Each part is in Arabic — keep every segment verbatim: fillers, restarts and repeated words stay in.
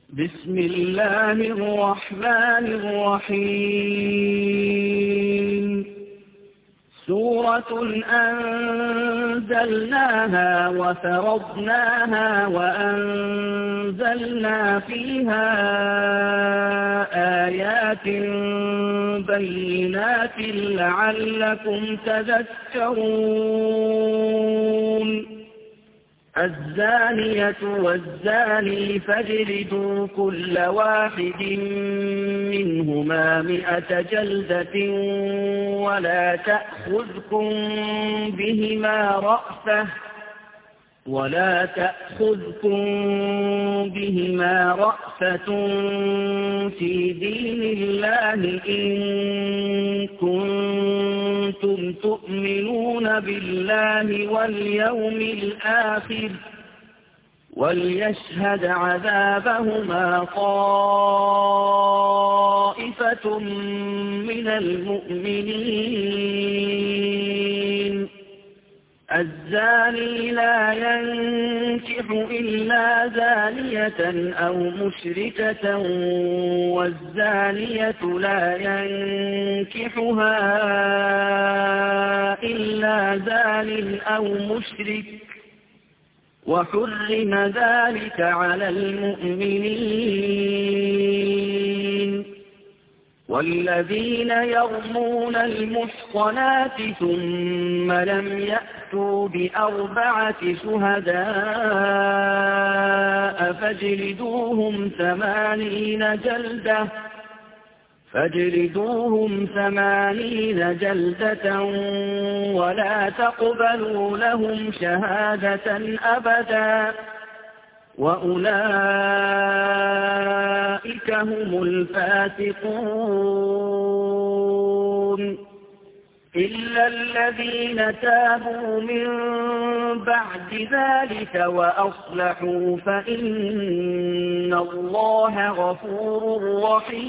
بسم الله الرحمن الرحيم سورة أنزلناها وفرضناها وأنزلنا فيها آيات بينات لعلكم تذكرون الزانية والزاني فاجلدوا كل واحد منهما مئة جلدة ولا تأخذكم بهما رأفة ولا تأخذكم بهما رأفة في دين الله إن كنتم تؤمنون بالله واليوم الآخر وليشهد عذابهما طائفة من المؤمنين الزاني لا ينكح إلا زانية أو مشركة والزانية لا ينكحها إلا زان أو مشرك وحرم ذلك على المؤمنين والذين يرمون المحصنات ثم لم يأتوا بأربعة شهداء فاجلدوهم ثمانين جلدة فاجلدوهم ثمانين جلدة ولا تقبلوا لهم شهادة أبدا وأولئك هم الفاسقون إلا الذين تابوا من بعد ذلك وأصلحوا فإن الله غفور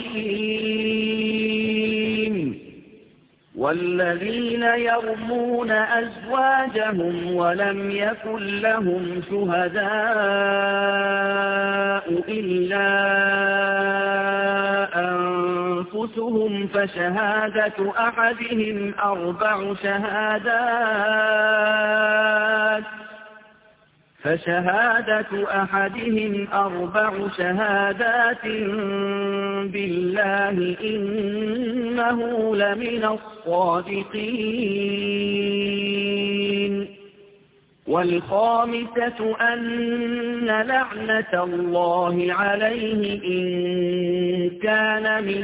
رحيم والذين يرمون أزواجهم ولم يكن لهم شهداء إلا أنفسهم فشهادة أحدهم أربع شهادات فشهادة أحدهم أربع شهادات بالله إنه لمن الصادقين والخامسة أن لعنة الله عليه إن كان من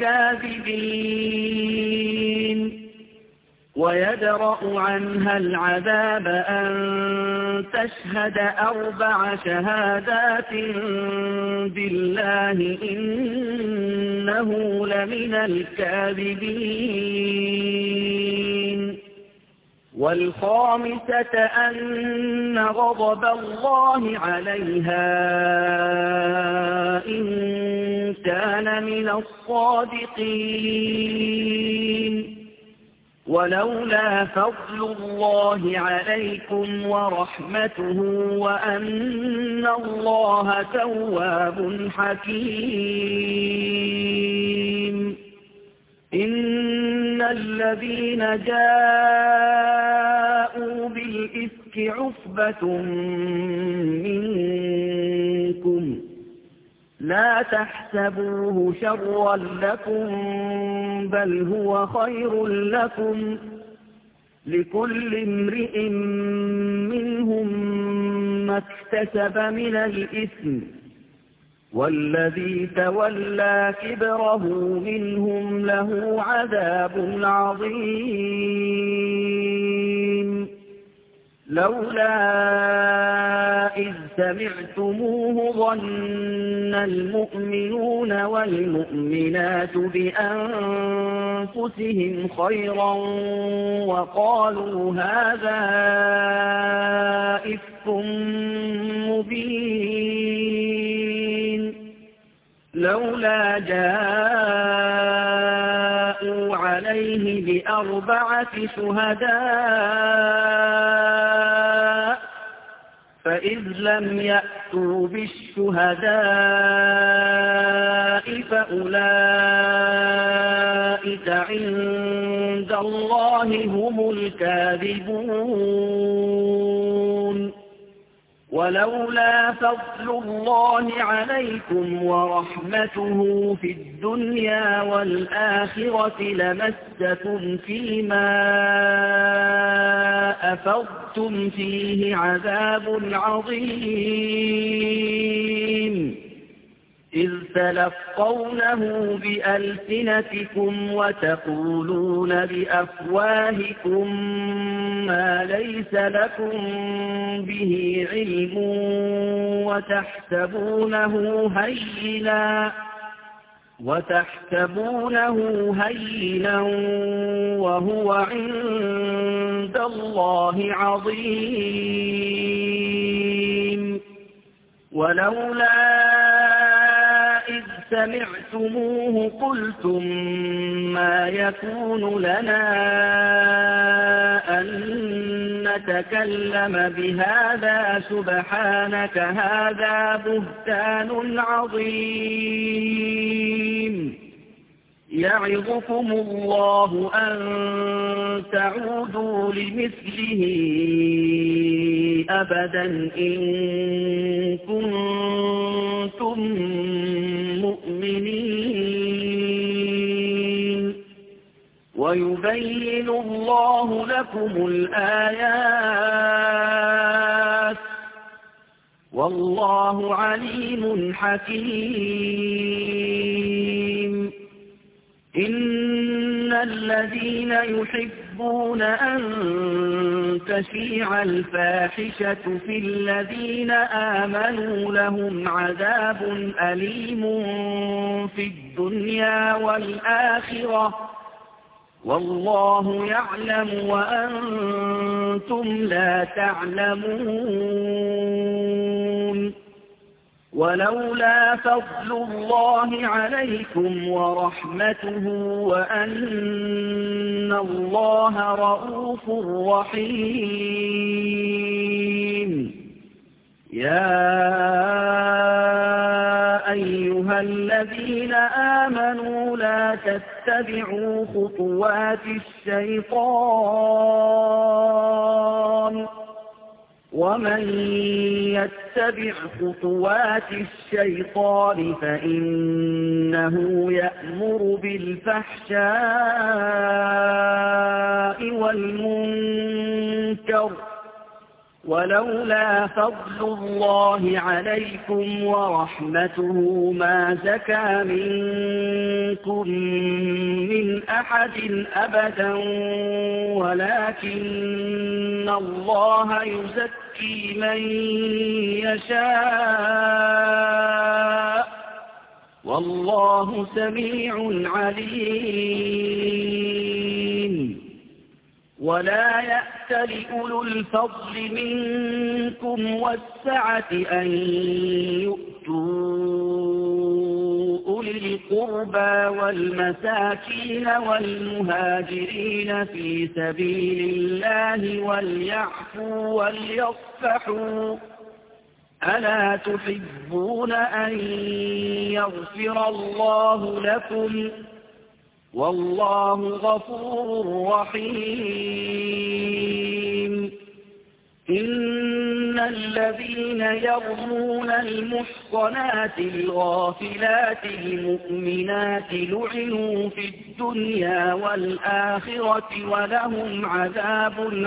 الكاذبين ويدرأ عنها العذاب أن تشهد أربع شهادات بالله إنه لمن الكاذبين والخامسة أن غضب الله عليها إن كان من الصادقين ولولا فضل الله عليكم ورحمته وأن الله تواب حكيم إن الذين جاءوا بالإفك عصبة منكم لا تحسبوه شرا لكم بل هو خير لكم لكل امرئ منهم ما اكتسب من الإثم والذي تولى كبره منهم له عذاب عظيم لولا إذ سمعتموه ظن المؤمنون والمؤمنات بأنفسهم خيرا وقالوا هذا إفك مبين لولا جاءوا عليه بأربعة شهداء فإذ لم يأتوا بالشهداء أولئك عند الله هم الكاذبون ولولا فضل الله عليكم ورحمته في الدنيا والآخرة لمسكم فيما أفضتم فيه عذاب عظيم إذ تلقونه بألسنتكم وتقولون بأفواهكم ما ليس لكم به علم وتحسبونه هينا وتحسبونه هينا وهو عند الله عظيم ولولا إذ سمعتموه قلتم ما يكون لنا أن نتكلم بهذا سبحانك هذا بهتان عظيم يعظكم الله أن تعودوا لمثله أبدا إن كنتم مؤمنين ويبين الله لكم الآيات والله عليم حكيم إن الذين يحبون أن تشيع الفاحشة في الذين آمنوا لهم عذاب أليم في الدنيا والآخرة والله يعلم وأنتم لا تعلمون ولولا فضل الله عليكم ورحمته وأن الله رؤوف رحيم يا أيها الذين آمنوا لا تتبعوا خطوات الشيطان ومن يتبع خطوات الشيطان فإنه يأمر بالفحشاء والمنكر ولولا فضل الله عليكم ورحمته ما زكى منكم من أحد أبدا ولكن الله يزكي من يشاء والله سميع عليم ولا يأتل أولو الفضل منكم والسعة أن يؤتوا أولي القربى والمساكين والمهاجرين في سبيل الله وليعفوا وليصفحوا ألا تحبون أن يغفر الله لكم والله غفور رحيم إن الذين يرمون المحصنات الغافلات المؤمنات لعنوا في الدنيا والآخرة ولهم عذاب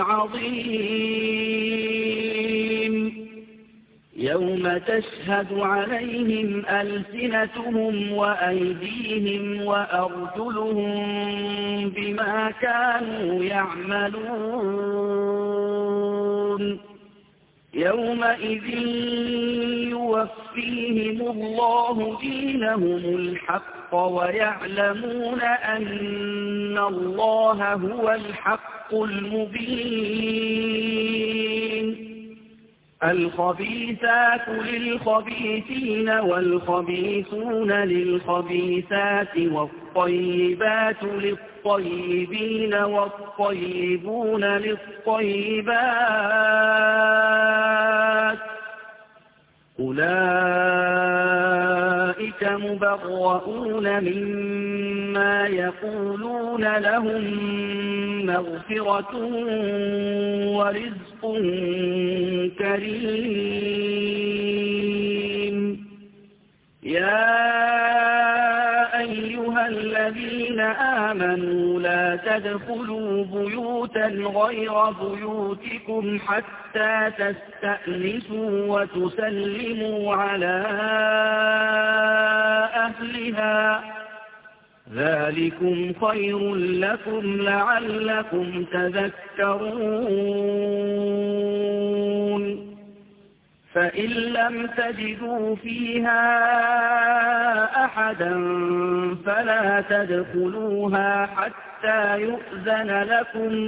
عظيم يوم تشهد عليهم ألسنتهم وأيديهم وأرجلهم بما كانوا يعملون يومئذ يوفيهم الله دينهم الحق ويعلمون أن الله هو الحق المبين الخبيثات للخبيثين والخبيثون للخبيثات والطيبات للطيبين والطيبون للطيبات أولئك أولئك مبرؤون مما يقولون لهم مغفرة ورزق كريم يا أيها الذين آمنوا لا تدخلوا بيوتا غير بيوتكم حتى تستأنسوا وتسلموا على أهلها ذلكم خير لكم لعلكم تذكرون فإن لم تجدوا فيها أحدا فلا تدخلوها حتى يؤذن لكم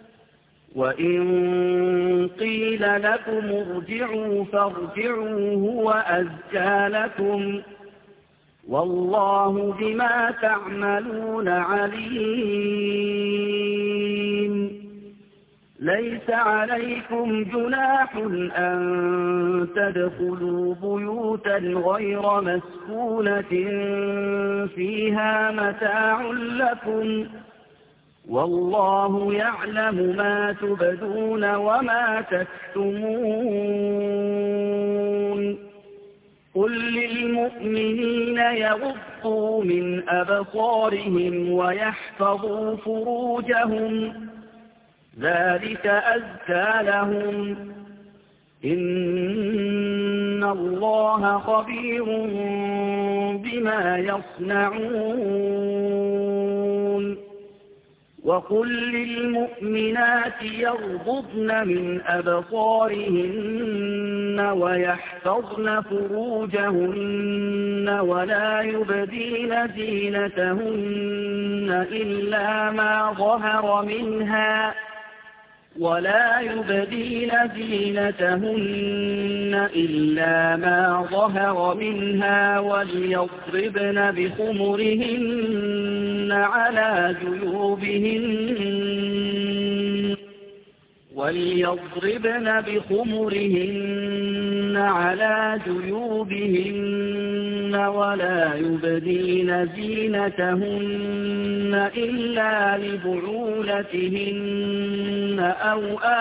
وإن قيل لكم ارجعوا فارجعوا هو أزكى لكم والله بما تعملون عليم ليس عليكم جناح أن تدخلوا بيوتا غير مسكونة فيها متاع لكم والله يعلم ما تبدون وما تكتمون قل للمؤمنين يغضوا من أبصارهم ويحفظوا فروجهم ذلك أزكى لهم إن الله خبير بما يصنعون وقل للمؤمنات يغضضن من أبصارهن ويحفظن فروجهن ولا يبدين زينتهن إلا ما ظهر منها ولا يبدين زينتهن إلا ما ظهر منها وليضربن بخمرهن على جيوبهن وليضربن بخمرهن على جيوبهن ولا يبدين زينتهن إلا لبعولتهن أو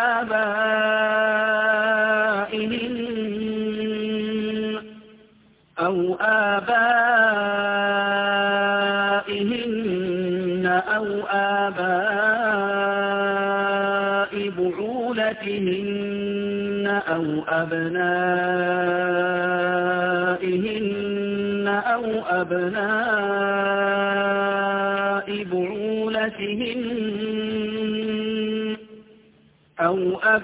آبائهن أو آبائهن أو آباء بعولتهن أو أبنائهن أو أبناء بعولتهن أو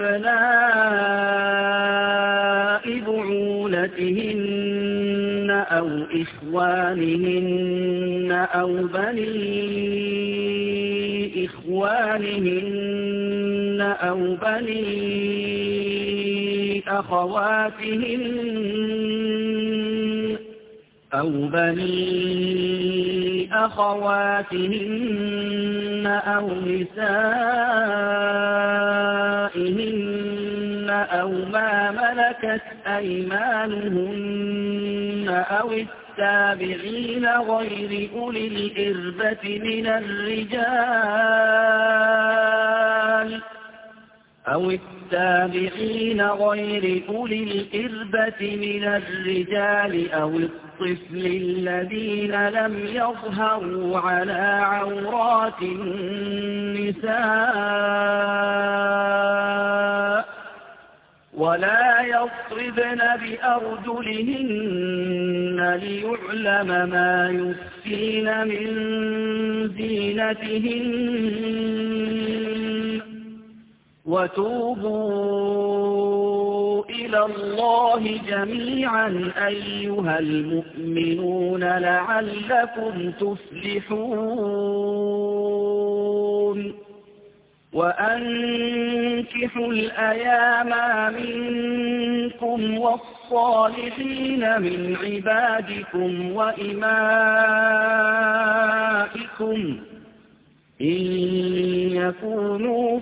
أبناء بعولتهن أو إخوانهن أو بني إخوانهن أو بني أخواتهن أو بني أخواتهن أو نسائهن أو ما ملكت أيمانهن أو التابعين غير أولي الإربة من الرجال أو التابعين غير أولي الإربة من الرجال أو الطفل الذين لم يظهروا على عورات النساء ولا يضربن بأرجلهن ليعلم ما يخفين من زينتهن وتوبوا إلى الله جميعا أيها المؤمنون لعلكم تفلحون وأنكحوا الأيام منكم والصالحين من عبادكم وإمائكم إن يكونوا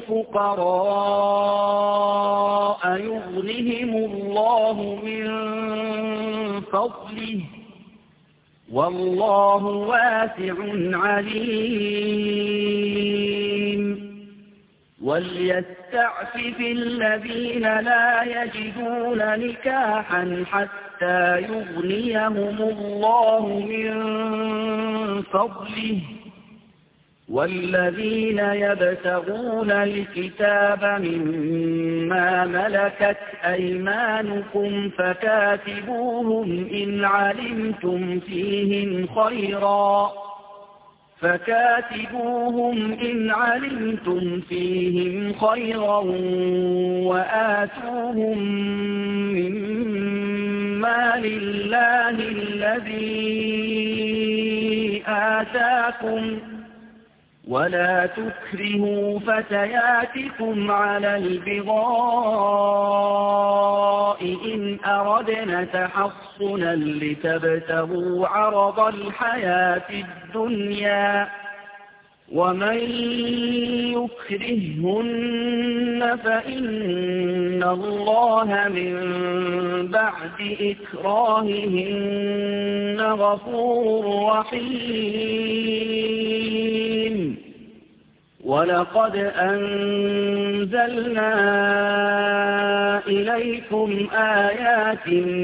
فقراء يغنهم الله من فضله والله واسع عليم وليستعفف الذين لا يجدون نكاحا حتى يغنيهم الله من فضله والذين يبتغون الكتاب مما ملكت أيمانكم فكاتبوهم إن علمتم فيهم خيرا فكاتبوهم إن علمتم فيهم خيرا وآتوهم مما لله الذي آتاكم ولا تكرهوا فتياتكم على البغاء إن أردنا تحصنا لتبتغوا عرض الحياة الدنيا ومن يكرههن فإن الله من بعد إكراههن غفور رحيم ولقد أنزلنا إليكم آيات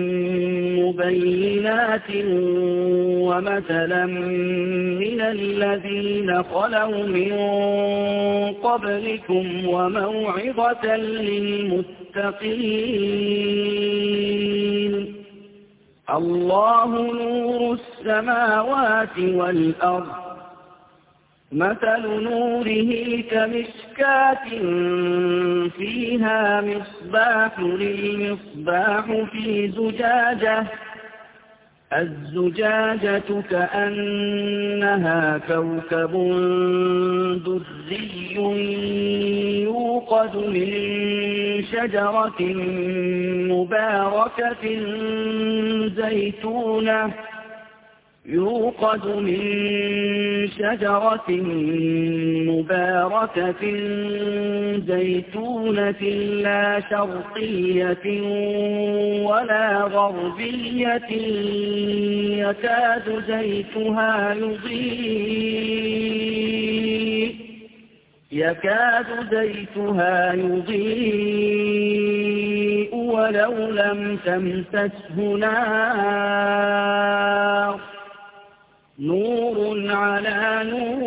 مبينات ومثلا من الذين خلوا من قبلكم وموعظة للمتقين الله نور السماوات والأرض مثل نوره كمشكاة فيها مصباح للمصباح في زجاجة الزجاجة كأنها كوكب دري يوقد من شجرة مباركة زيتونة يوقد من شجرة مباركة زيتونة لا شرقية ولا غربية يكاد زيتها يضيء يكاد زيتها يضيء ولو لم تمسسه نار نور على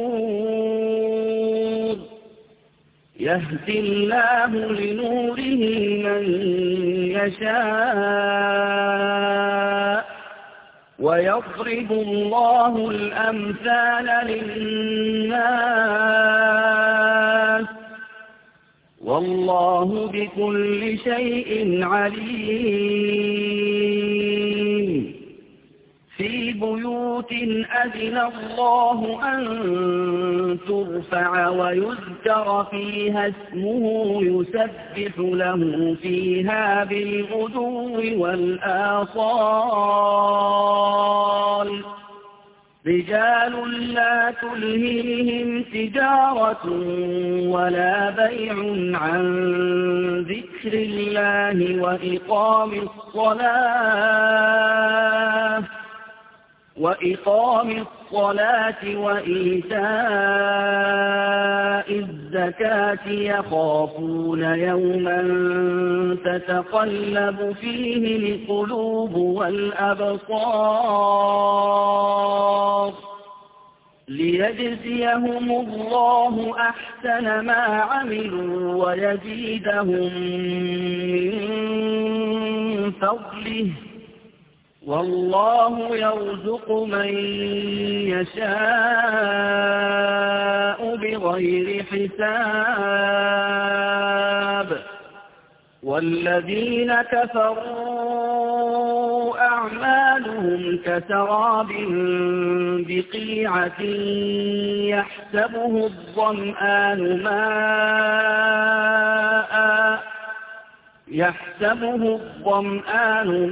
نور يهدي الله لنوره من يشاء ويضرب الله الأمثال للناس والله بكل شيء عليم في بيوت أذن الله أن ترفع ويذكر فيها اسمه يسبح له فيها بالغدو والآصال رجال لا تلهيهم تجارة ولا بيع عن ذكر الله وإقام الصلاة وإقام الصلاة وإيتاء الزكاة يخافون يوما تتقلب فيه القلوب والأبصار ليجزيهم الله أحسن ما عملوا ويزيدهم من فضله والله يرزق من يشاء بغير حساب والذين كفروا أعمالهم كسراب بقيعة يحسبه الظمآن ماءً يحسبه الظمآن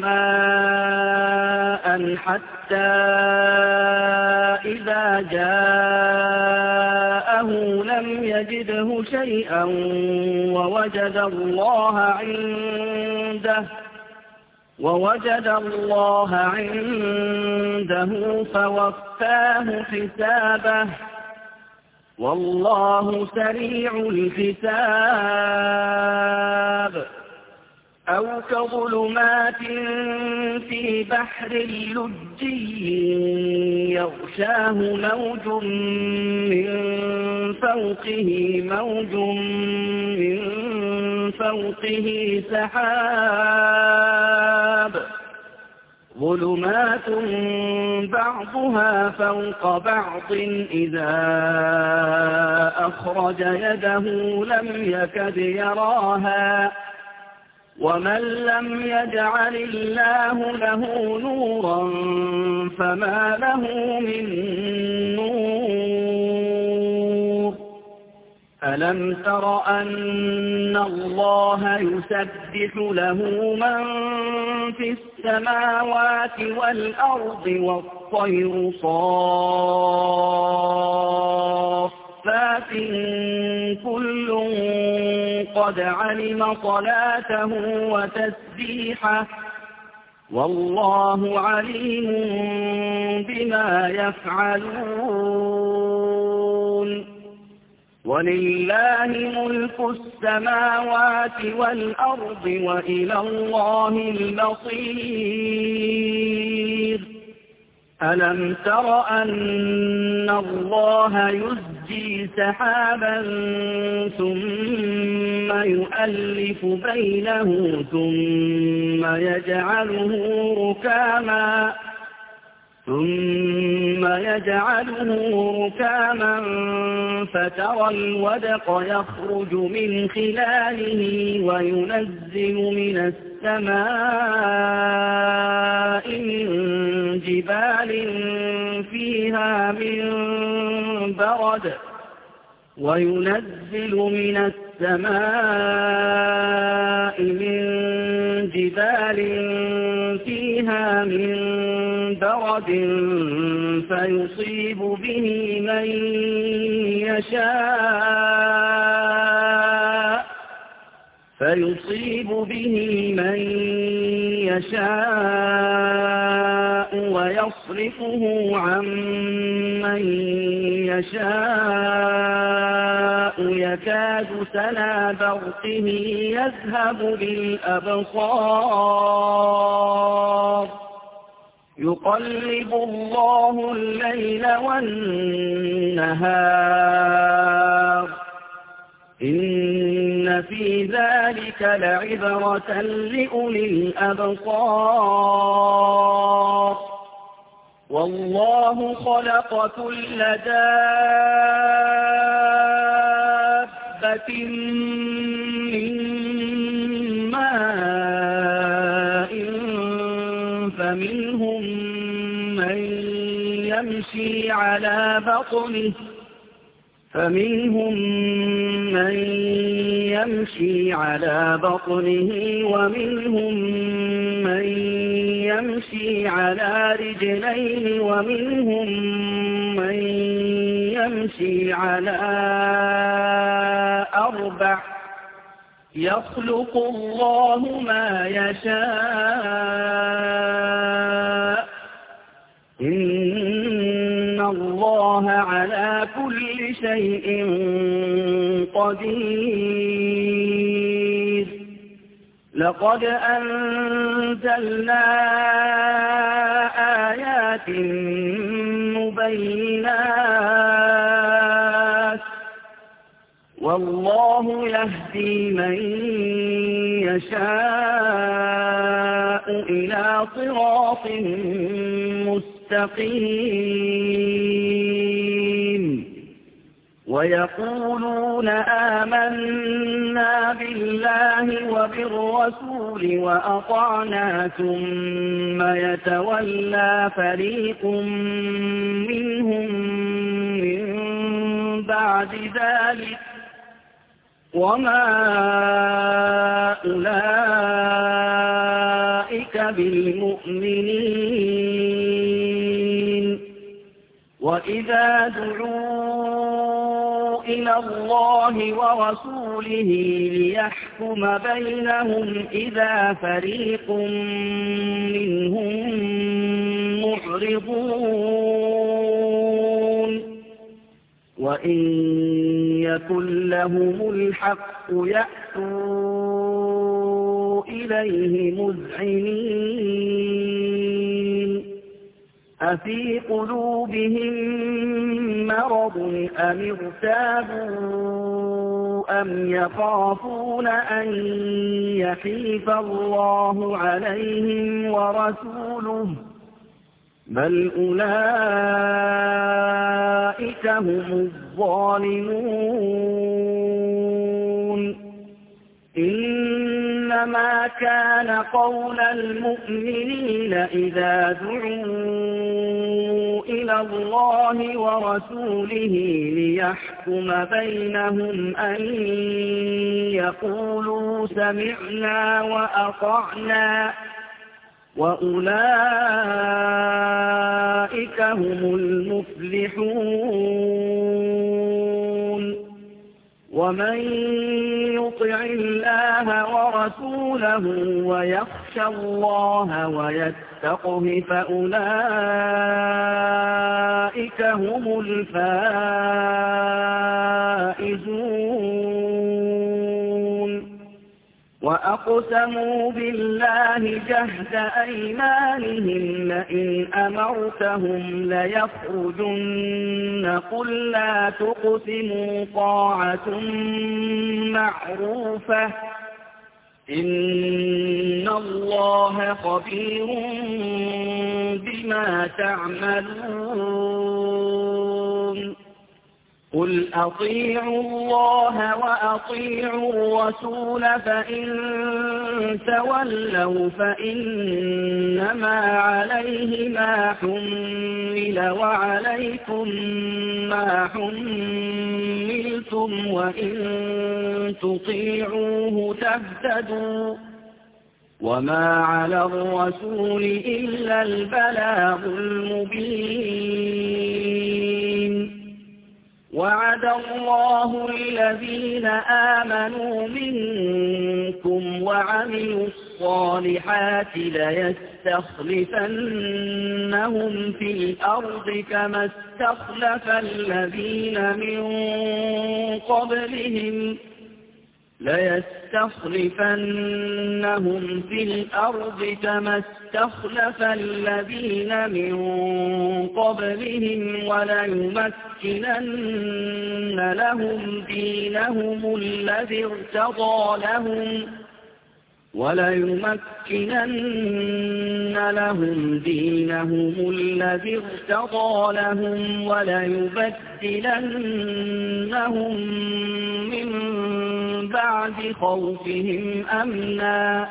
ماء حتى إذا جاءه لم يجده شيئا ووجد الله عنده ووجد الله عنده فوفاه حسابه والله سريع الحساب أو كظلمات في بحر لجي يغشاه موج من فوقه موج من فوقه سحاب ظلمات بعضها فوق بعض إذا أخرج يده لم يكد يراها ومن لم يجعل الله له نورا فما له من نور ألم تر أن الله يسبح له من في السماوات والأرض والطير صافات كل قد علم صلاته وتسبيحه والله عليم بما يفعلون ولله ملك السماوات والأرض وإلى الله المصير ألم تر أن الله يزجي سحابا ثم يؤلف بينه ثم يجعله ركاما ثم يجعله ركاما فترى الودق يخرج من خلاله وينزل من السماء من جبال فيها من برد وينزل من السماء من جبال فيها من برد فيصيب به من يشاء فيصيب به من يشاء ويصرفه عن من يشاء يكاد سنا برقه يذهب بالأبصار يقلب الله الليل والنهار إن في ذلك لعبرة لأولي الأبصار والله خلق كل دابة من ماء فمنهم من يمشي على بطنه فمنهم من يمشي على بطنه ومنهم من يمشي على رجلين ومنهم من يمشي على أربع يخلق الله ما يشاء إن الله على كل شيء قدير لقد أنزلنا آيات مبينات والله يهدي من يشاء إلى صراط مستقيم ويقولون آمنا بالله وبالرسول وأطعنا ثم يتولى فريق منهم من بعد ذلك وما أولئك بالمؤمنين وإذا دعوا إلى الله ورسوله ليحكم بينهم إذا فريق منهم معرضون وإن يكن لهم الحق يأتوا إليه مذعنين أفي قلوبهم مرض أم ارتابوا أم يخافون أن يحيف الله عليهم ورسوله بل أولئك هم الظالمون إنما كان قول المؤمنين إذا دعوا إلى الله ورسوله ليحكم بينهم أن يقولوا سمعنا وأطعنا وأولئك هم المفلحون ومن يطع الله ورسوله ويخشى الله ويتقه فأولئك هم الفائزون وأقسموا بالله جهد أيمانهم لئن أمرتهم ليخرجن قل لا تقسموا طاعة معروفة إن الله خبير بما تعملون قل أطيعوا الله وأطيعوا الرسول فإن تولوا فإنما عليه ما حمل وعليكم ما حملتم وإن تطيعوه تهتدوا وما على الرسول إلا البلاغ المبين وعد الله الذين آمنوا منكم وعملوا الصالحات ليستخلفنهم في الأرض كما استخلف الذين من قبلهم ليستخلفنهم في الأرض كما استخلف الذين من قبلهم وليمكنن لهم دينهم الذي ارتضى لهم وليمكنن لهم دينهم الذي ارتضى لهم وليبدلنهم من بعد خوفهم أمنا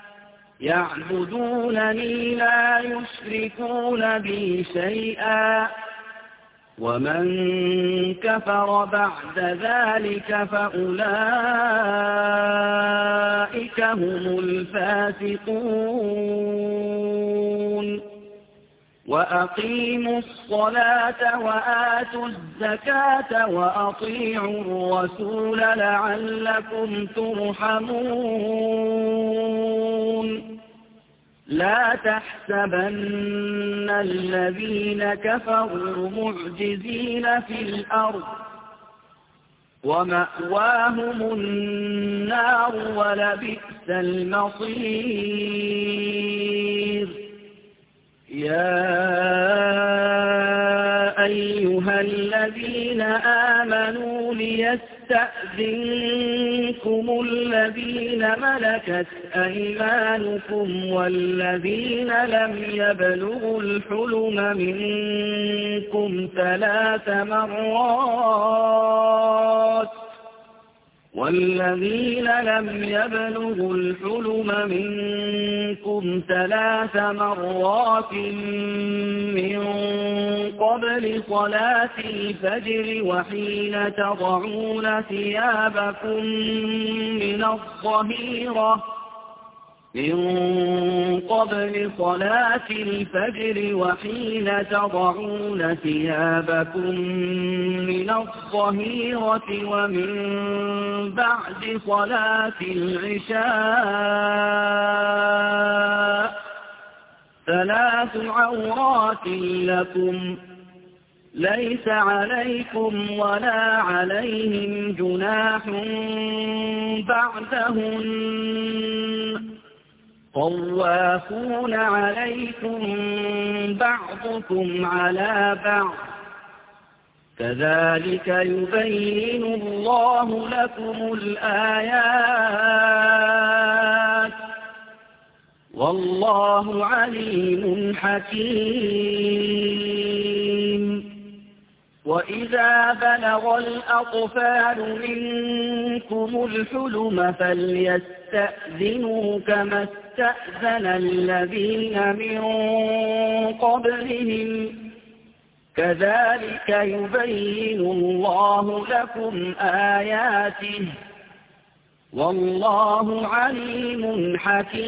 يعبدونني لا يشركون بي شيئا ومن كفر بعد ذلك فأولئك هم الفاسقون وأقيموا الصلاة وآتوا الزكاة وأطيعوا الرسول لعلكم ترحمون لا تحسبن الذين كفروا معجزين في الأرض ومأواهم النار ولبئس المصير يا أيها الذين آمنوا ليستأذنكم الذين ملكت أيمانكم والذين لم يبلغوا الحلم منكم ثلاث مرات والذين لم يبلغوا الحلم منكم ثلاث مرات من قبل صلاة الفجر وحين تضعون ثيابكم من الظهيرة من قبل صلاة الفجر وحين تضعون ثيابكم من الظهيرة ومن بعد صلاة العشاء ثلاث عورات لكم ليس عليكم ولا عليهم جناح بعدهن طوافون عليكم بعضكم على بعض كذلك يبين الله لكم الآيات والله عليم حكيم. وإذا بلغ الأطفال منكم الحلم فليستأذنوا كما استأذن الذين من قبلهم كذلك يبين الله لكم آياته والله عليم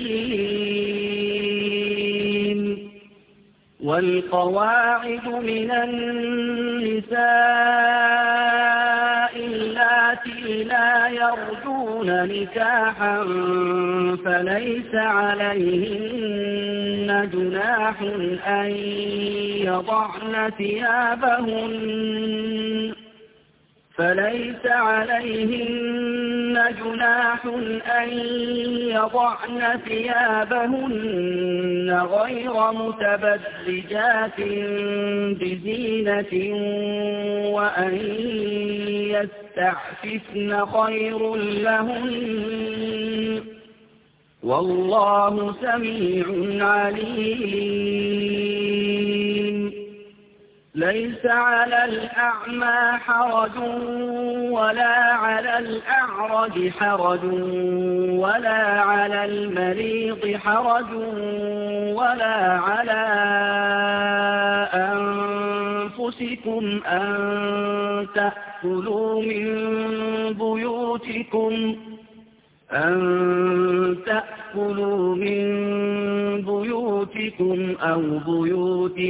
حكيم. والقواعد من النساء اللاتي لا يرجون نكاحا فليس عليهن جناح أن يضعن ثيابهن فليس عليهن جناح أن يضعن ثيابهن غير متبرجات بزينة وأن يستعففن خير لهن والله سميع عليم. ليس على الأعمى حرج ولا على الأعرج حرج ولا على المريض حرج ولا على أنفسكم أن تأكلوا من بيوتكم أن تأكلوا من بيوتكم أو بيوت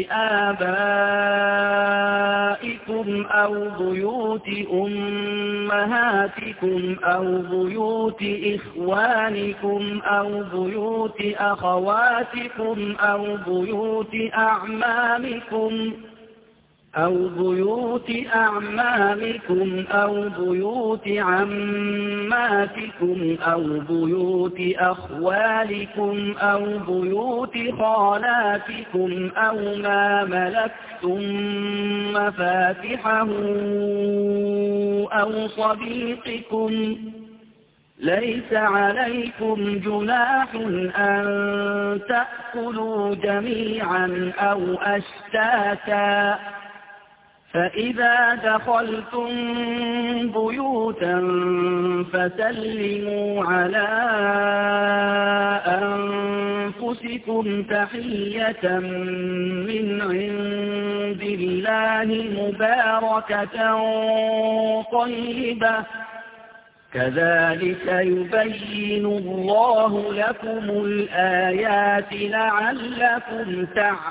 آبائكم أو بيوت أمهاتكم أو بيوت إخوانكم أو بيوت أخواتكم أو بيوت أعمامكم أو بيوت أعمامكم أو بيوت عماتكم أو بيوت أخوالكم أو بيوت خالاتكم أو ما ملكتم مفاتحه أو صديقكم ليس عليكم جناح أن تأكلوا جميعا أو أشتاتا فإذا دخلتم بيوتا فسلموا على أنفسكم تحية من عند الله مباركة طيبة كذلك يبين الله لكم الآيات لعلكم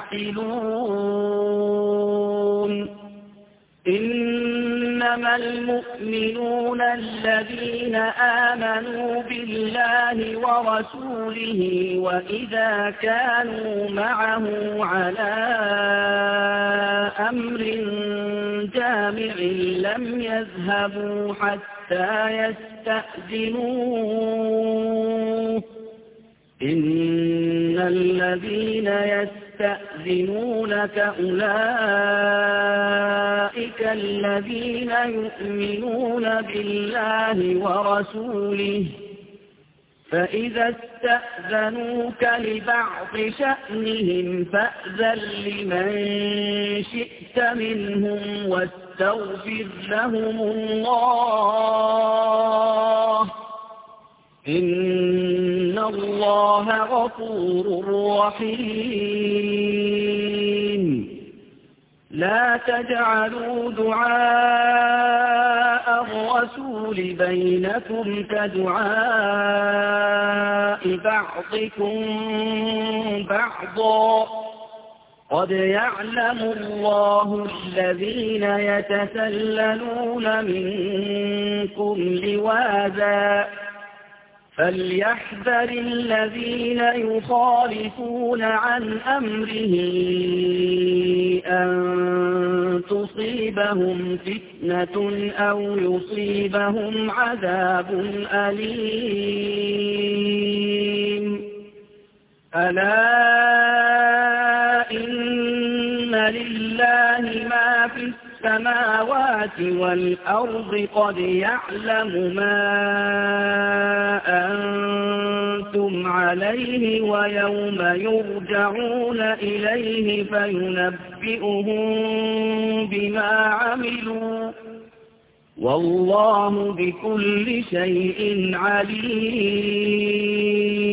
تعقلون. إنما المؤمنون الذين آمنوا بالله ورسوله وإذا كانوا معه على أمر جامع لم يذهبوا حتى يستأذنوه إن الذين يستأذنونك أولئك الذين يؤمنون بالله ورسوله فإذا استأذنوك لبعض شأنهم فأذن لمن شئت منهم واستغفر لهم الله إن الله غفور رحيم. لا تجعلوا دعاء الرسول بينكم كدعاء بعضكم بعضا قد يعلم الله الذين يتسللون منكم لواذا فليحذر الذين يخالفون عن أمره أن تصيبهم فتنة أو يصيبهم عذاب أليم ألا إن لله ما في السماوات والأرض قد يعلم ما أنتم عليه ويوم يرجعون إليه فينبئهم بما عملوا والله بكل شيء عليم